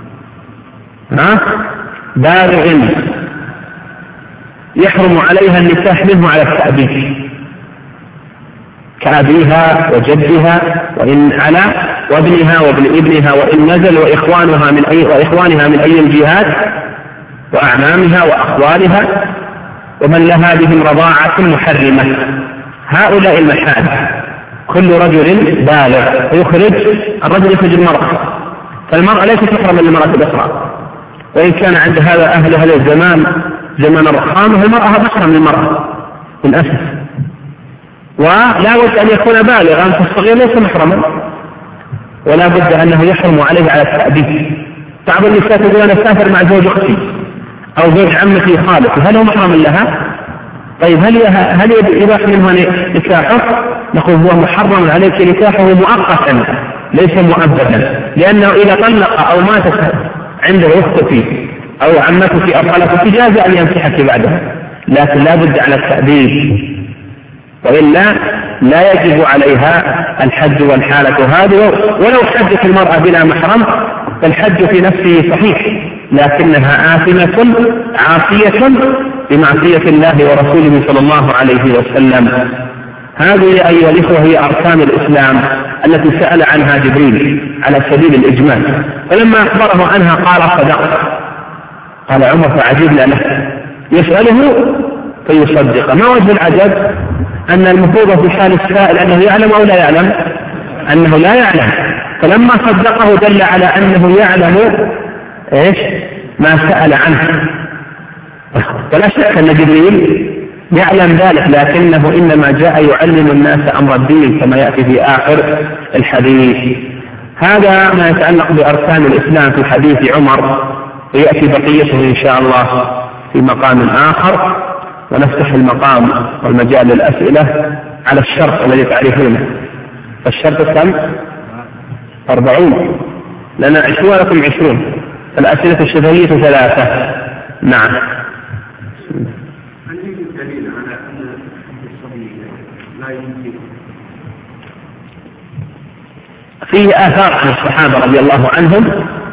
A: بالغ يحرم عليها النكاح منه على التأبيد، كأبيها وجدها وإن على وابنها وابن ابنها وإن نزل وإخوانها من أي الجهات وأعمامها وأخوالها ومن لها بهم رضاعة محرمة. هؤلاء المحال كل رجل بالغ يخرج، الرجل يخرج المرأة، فالمرأة ليست تحرم للمرأة الأخرى، وإن كان عند هذا الزمان زمان الرخامة المرأة تحرم للمرأة للأسف، ولا بد أن يكون بالغا، فالصغير ليس محرما ولا بد أنه يحرم عليه على التأبيد. بعض النساء تقول أنا أسافر مع زوج أختي أو زوج عمتي خالتي، هل هو محرم لها؟ طيب هل يباح منه نكاحه؟ نقول هو محرم عليك نكاحه مؤقتا ليس مؤبدا، لأنه إذا طلق أو ماتت عنده أختك أو عمتك أو خالتك جاز أن ينكحك بعدها، لكن لا بد على التأبيد، وإلا لا يجب عليها الحج والحالة هذه. ولو حجت المرأة بلا محرم فالحج في نفسه صحيح، لكنها آثمة عاصية بمعصية الله ورسوله صلى الله عليه وسلم. هذه أيها الإخوة هي أركان الإسلام التي سأل عنها جبريل على سبيل الإجمال، فلما أخبره عنها قال صدقت. قال عمر فعجبنا له، يسأله فيصدق. ما وجه العجب؟ أن المفروض في حال السائل أنه يعلم أو لا يعلم؟ أنه لا يعلم، فلما صدقه دل على أنه يعلم ما سأل عنه. فلا شك أن جبريل يعلم ذلك، لكنه إنما جاء يعلم الناس أمر الدين كما يأتي في آخر الحديث. هذا ما يتعلق بأركان الإسلام في حديث عمر، ويأتي بقيته إن شاء الله في مقام آخر، ونفتح المقام والمجال للأسئلة على الشرط الذي تعرفونه. فالشرط كم؟ 40 لنا 20 ولكم 20. الأسئلة الشفهية 3. نعم. فيه آثار عن الصحابة رضي الله عنهم،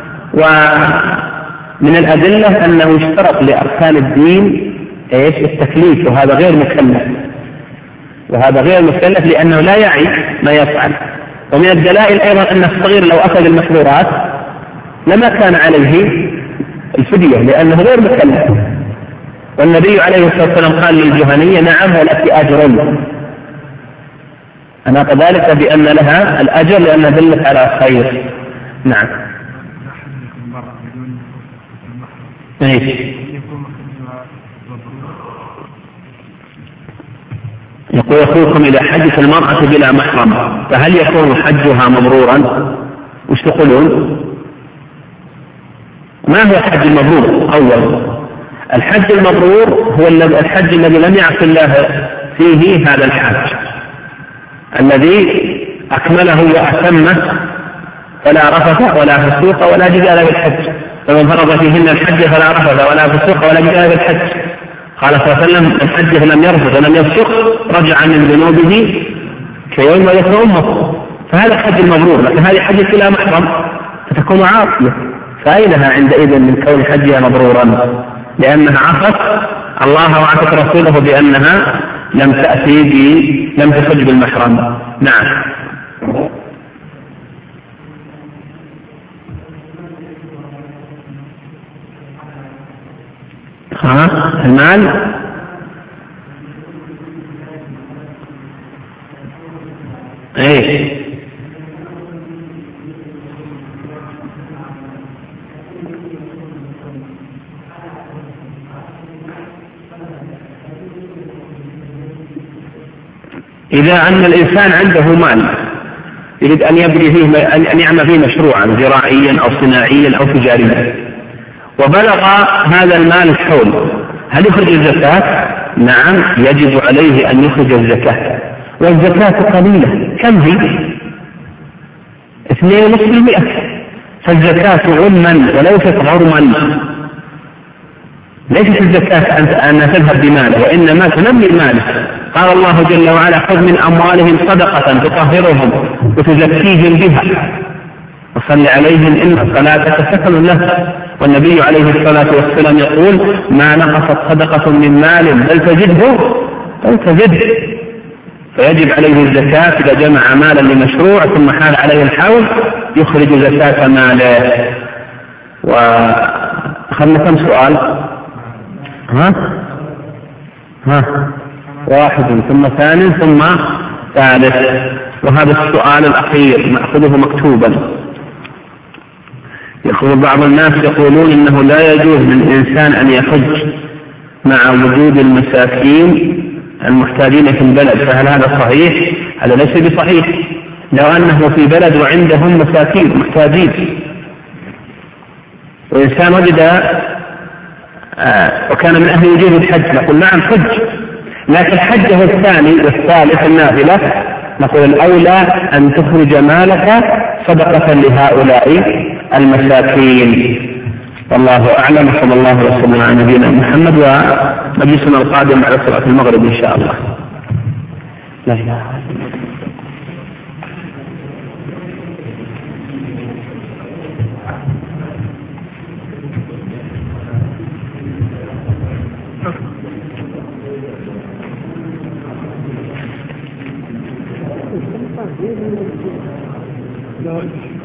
A: ومن الأدلة أنه يشترط لأركان الدين التكليف، وهذا غير مكلف لأنه لا يعي ما يفعل. ومن الدلائل أيضا أن الصغير لو أخذ المحظورات لما كان عليه الفدية لأنه غير مكلف. والنبي عليه الصلاة والسلام قال للجهنية نعم ولك أجر، أنا كذلك بأن لها الأجر لأنها دلت على خير. نعم. يقول أخوكم إذا حجت المرأة بلا محرم فهل يكون حجها مبرورا؟ وش تقولون؟ ما هو الحج المبرور؟ أول الحج المبرور هو الحج الذي لم يعص الله فيه هذا الحاج، الذي أكمله وأتمه فلا رفث ولا فسوق ولا جدال بالحج، فمن فرض فيهن الحج فلا رفث ولا فسوق ولا جدال بالحج. قال صلى الله عليه وسلم الحج فلم يرفث ولم يفسق رجع من ذنوبه كيوم ولدته أمه. فهذا حج المبرور، لكن هذه حج بلا محرم فتكون عاصية، فأينها عندئذ من كون حجها مبرورا؟ لأنها عصت الله وعصت رسوله بأنها لم تحج بالمحرم. نعم. المال ايه؟ إذا أن الإنسان عنده مال يريد أن يبني فيه، أن يعمل فيه مشروعا زراعيا أو صناعيا أو تجاريا، وبلغ هذا المال الحول، هل يخرج الزكاة؟ نعم، يجب عليه أن يخرج الزكاة، والزكاة قليلة، كم هي؟ 2.5%، فالزكاة غنما وليست غرما. ليست الزكاة أن تذهب بماله، وإنما تنمي ماله. قال الله جل وعلا: خذ من أموالهم صدقة تطهرهم وتزكيهم بها وصل عليهم إن صلاتك سكن له. والنبي عليه الصلاة والسلام يقول: ما نقصت صدقة من مال بل تزده. فيجب عليه الزكاة إذا جمع مالا لمشروع ثم حال عليه الحول يخرج زكاة ماله. وأخذنا كم سؤال؟ واحد ثم ثاني ثم ثالث، وهذا السؤال الأخير نأخذه مكتوبا. يقول بعض الناس يقولون إنه لا يجوز للإنسان أن يحج مع وجود المساكين المحتاجين في البلد، فهل هذا صحيح؟ هذا ليس بصحيح. لو أنه في بلد وعندهم مساكين محتاجين وإنسان وجد وكان من أهل وجود الحج، نقول نعم حج، لكن حجه الثاني والثالث النافلة نقول الأولى أن تخرج مالك صدقة لهؤلاء المساكين. والله أعلم، صلى الله وسلم على نبينا محمد، ومجلسنا القادم على صلاة المغرب إن شاء الله. لا إله إلا الله.